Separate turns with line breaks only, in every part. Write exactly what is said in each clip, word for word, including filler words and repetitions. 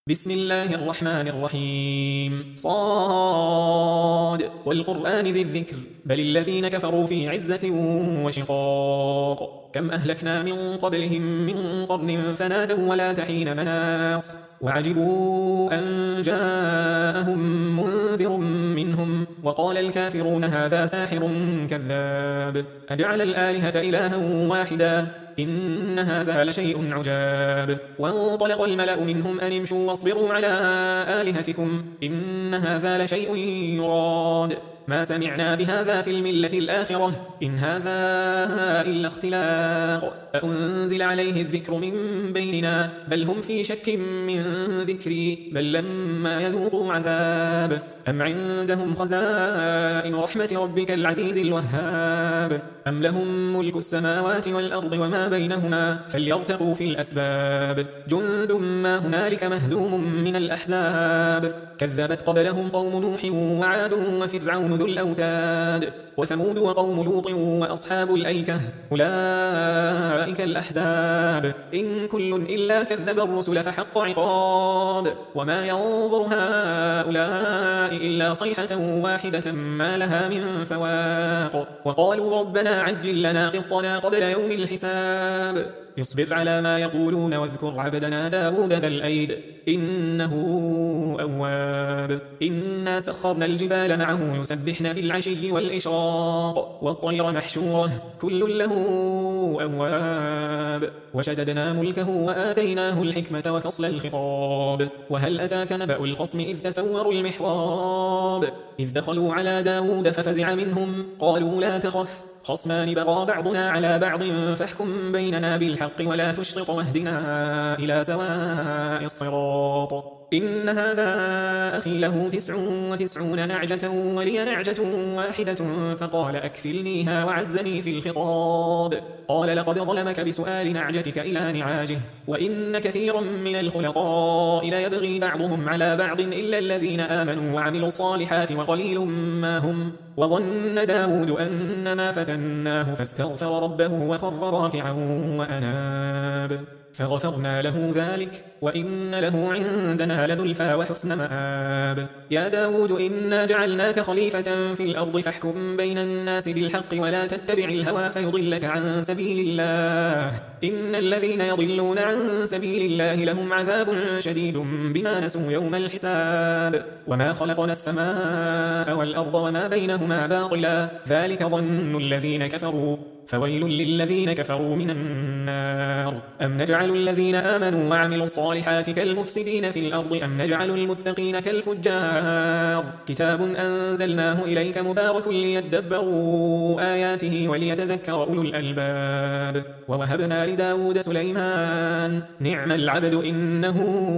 بسم الله الرحمن الرحيم صاد والقرآن ذي الذكر بل الذين كفروا في عزة وشقاق كم أهلكنا من قبلهم من قرن فنادوا ولا تحين مناص وعجبوا أن جاءهم منذر منهم وقال الكافرون هذا ساحر كذاب أجعل الآلهة إلها واحدا إن هذا لشيء عجاب وانطلق الملأ منهم أن امشوا واصبروا على آلهتكم إن هذا لشيء يراد ما سمعنا بهذا في الملة الآخرة إن هذا إلا اختلاق أأنزل عليه الذكر من بيننا بل هم في شك من ذكري بل لما يذوقوا عذاب أم عندهم خزائن رحمة ربك العزيز الوهاب أم لهم ملك السماوات والأرض وما بينهما فليرتقوا في الأسباب جند ما هنالك مهزوم من الأحزاب كذبت قبلهم قوم نوح وعاد وفرعون ذو الأوتاد وثمود وقوم لوط وأصحاب الأيكة أولئك الأحزاب إن كل إلا كذب الرسل فحق عقاب وما ينظر هؤلاء إلا صيحة واحدة ما لها من فواق وقالوا ربنا عجل لنا قطنا قبل يوم الحساب اصبر على ما يقولون واذكر عبدنا داود ذا الأيد إنه أواب إنا سخرنا الجبال معه يسبحن بالعشي والإشراق والطير محشورة كل له أواب وشددنا ملكه وآتيناه الحكمة وفصل الخطاب وهل أتاك نبأ الخصم إذ تسوروا المحراب إذ دخلوا على داود ففزع منهم قالوا لا تخف خصمان بغى بعضنا على بعض فاحكم بيننا بالحق ولا تشطط واهدنا إلى سواء الصراط إن هذا أخي له تسع وتسعون نعجة ولي نعجة واحدة فقال أكفلنيها وعزني في الخطاب قال لقد ظلمك بسؤال نعجتك إلى نعاجه وإن كثيرا من الخلطاء ليبغي بعضهم على بعض إلا الذين آمنوا وعملوا الصالحات وقليل ما هم وظن داود أنما فتناه فاستغفر ربه وخر راكعا وأناب فغفرنا له ذلك وإن له عندنا لزلفى وحسن مآب يا داود إنا جعلناك خليفة في الأرض فاحكم بين الناس بالحق ولا تتبع الهوى فيضلك عن سبيل الله إن الذين يضلون عن سبيل الله لهم عذاب شديد بما نسوا يوم الحساب وما خلقنا السماء والأرض وما بينهما باطلا ذلك ظن الذين كفروا فويل للذين كفروا من النار أم نجعل الذين آمنوا وعملوا الصالحات كالمفسدين في الأرض أم نجعل المتقين كالفجار كتاب أنزلناه إليك مبارك ليدبروا آياته وليتذكر أولو الألباب ووهبنا لداود سليمان نعم العبد إنه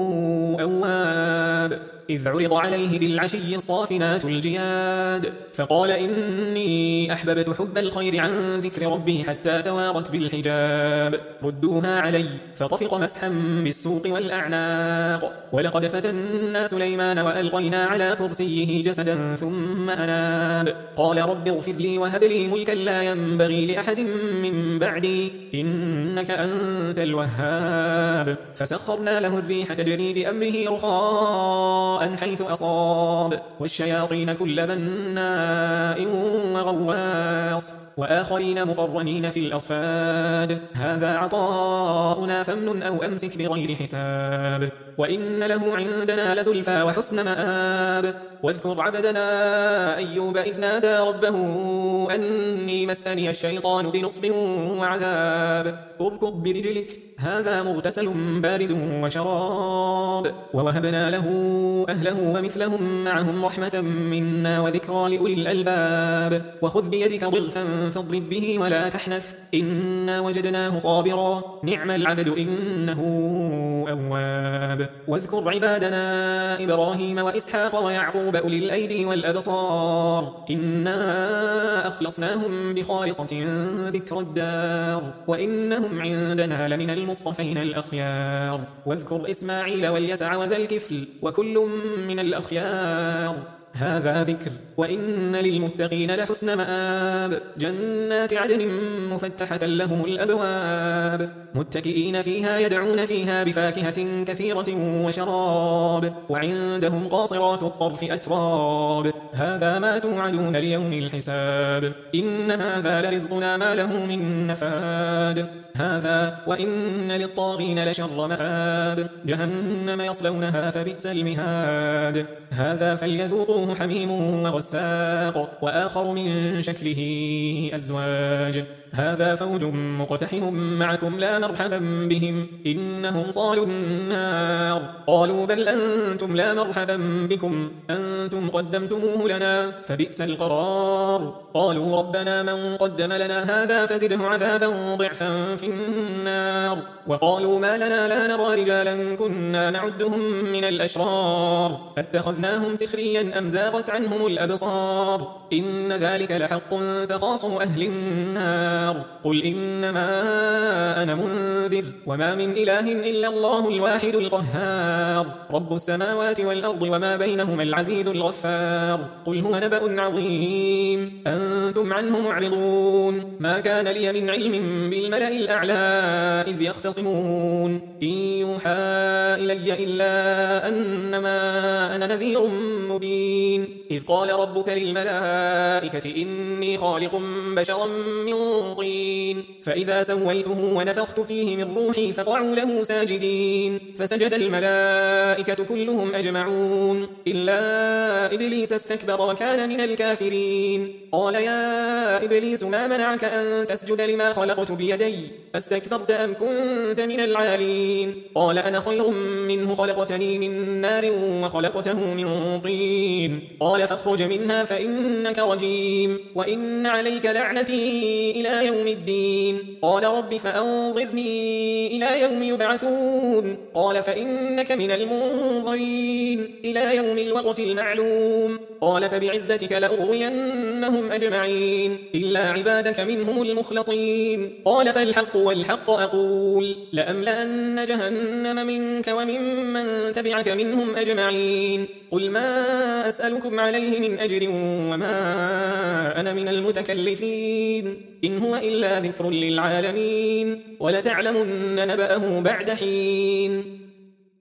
أواب إذ عرض عليه بالعشي الصافنات الجياد فقال إني أحببت حب الخير عن ذكر ربي حتى توارت بالحجاب ردوها علي فطفق مسحا بالسوق والأعناق ولقد فتنا سليمان وألقينا على كرسيه جسدا ثم أناب قال رب اغفر لي وهب لي ملكا لا ينبغي لأحد من بعدي إنك أنت الوهاب فسخرنا له الريح تجري بأمره رخاء حيث أصاب والشياطين كل بناء وغواص وآخرين مقرنين في الأصفاد هذا عطاؤنا فامنن أو أمسك بغير حساب وإن له عندنا لزلفى وحسن مآب واذكر عبدنا أيوب إذ نادى ربه أني مسني الشيطان بنصب وعذاب اركض برجلك هذا مغتسل بارد وشراب ووهبنا له أهله ومثلهم معهم رحمة منا وذكرى لأولي الألباب وخذ بيدك ضغثا فاضرب به ولا تحنث إنا وجدناه صابرا نعم العبد إنه أواب واذكر عبادنا إبراهيم وإسحاق ويعقوب أولي الأيدي والأبصار إنا أخلصناهم بخالصة ذكر الدار وإنهم عندنا لمن المصطفين الأخيار واذكر إسماعيل واليسع وذا الكفل وكل من الأخيار هذا ذكر وإن للمتقين لحسن مآب جنات عدن مفتحة لهم الأبواب متكئين فيها يدعون فيها بفاكهة كثيرة وشراب وعندهم قاصرات الطرف أتراب هذا ما توعدون ليوم الحساب إن هذا لرزقنا ما له من نفاد هذا وإن للطاغين لشر مآب جهنم يصلونها فبئس المهاد هذا فليذوقوه حميم وغساق وآخر من شكله أزواج هذا فوج مقتحم معكم لا مرحبا بهم إنهم صالوا النار قالوا بل أنتم لا مرحبا بكم أنتم قدمتموه لنا فبئس القرار قالوا ربنا من قدم لنا هذا فزده عذابا ضعفا في النار وقالوا ما لنا لا نرى رجالا كنا نعدهم من الأشرار فاتخذناهم سخريا أم زاغت عنهم الأبصار إن ذلك لحق تخاصم أهل النار قل إنما أنا منذر وما من إله إلا الله الواحد القهار رب السماوات والأرض وما بينهما العزيز الغفار قل هو نبأ عظيم أنتم عنه معرضون ما كان لي من علم بالملأ الأعلى إذ يختصمون إن يوحى إلي إلا أنما أنا نذير مبين إذ قال ربك للملائكة إني خالق بشرا من طين فإذا سويته ونفخت فيه من روحي فقعوا له ساجدين فسجد الملائكة كلهم أجمعون إلا إبليس استكبر وكان من الكافرين قال يا إبليس ما منعك أن تسجد لما خلقت بيدي أستكبرت أم كنت من العالين قال أنا خير منه خلقتني من نار وخلقته من طين قال فاخرج منها فإنك رجيم وإن عليك لعنتي إلى يوم الدين قال رب فأنظرني إلى يوم يبعثون قال فإنك من المنظرين إلى يوم الوقت المعلوم قال فبعزتك لأغوينهم أجمعين إلا عبادك منهم المخلصين قال فالحق والحق أقول لأملأن جهنم منك وممن تبعك منهم أجمعين قل ما أسألكم عليه من أجر وما أنا من المتكلفين إن هو إلا ذكر للعالمين ولتعلمن نبأه بعد حين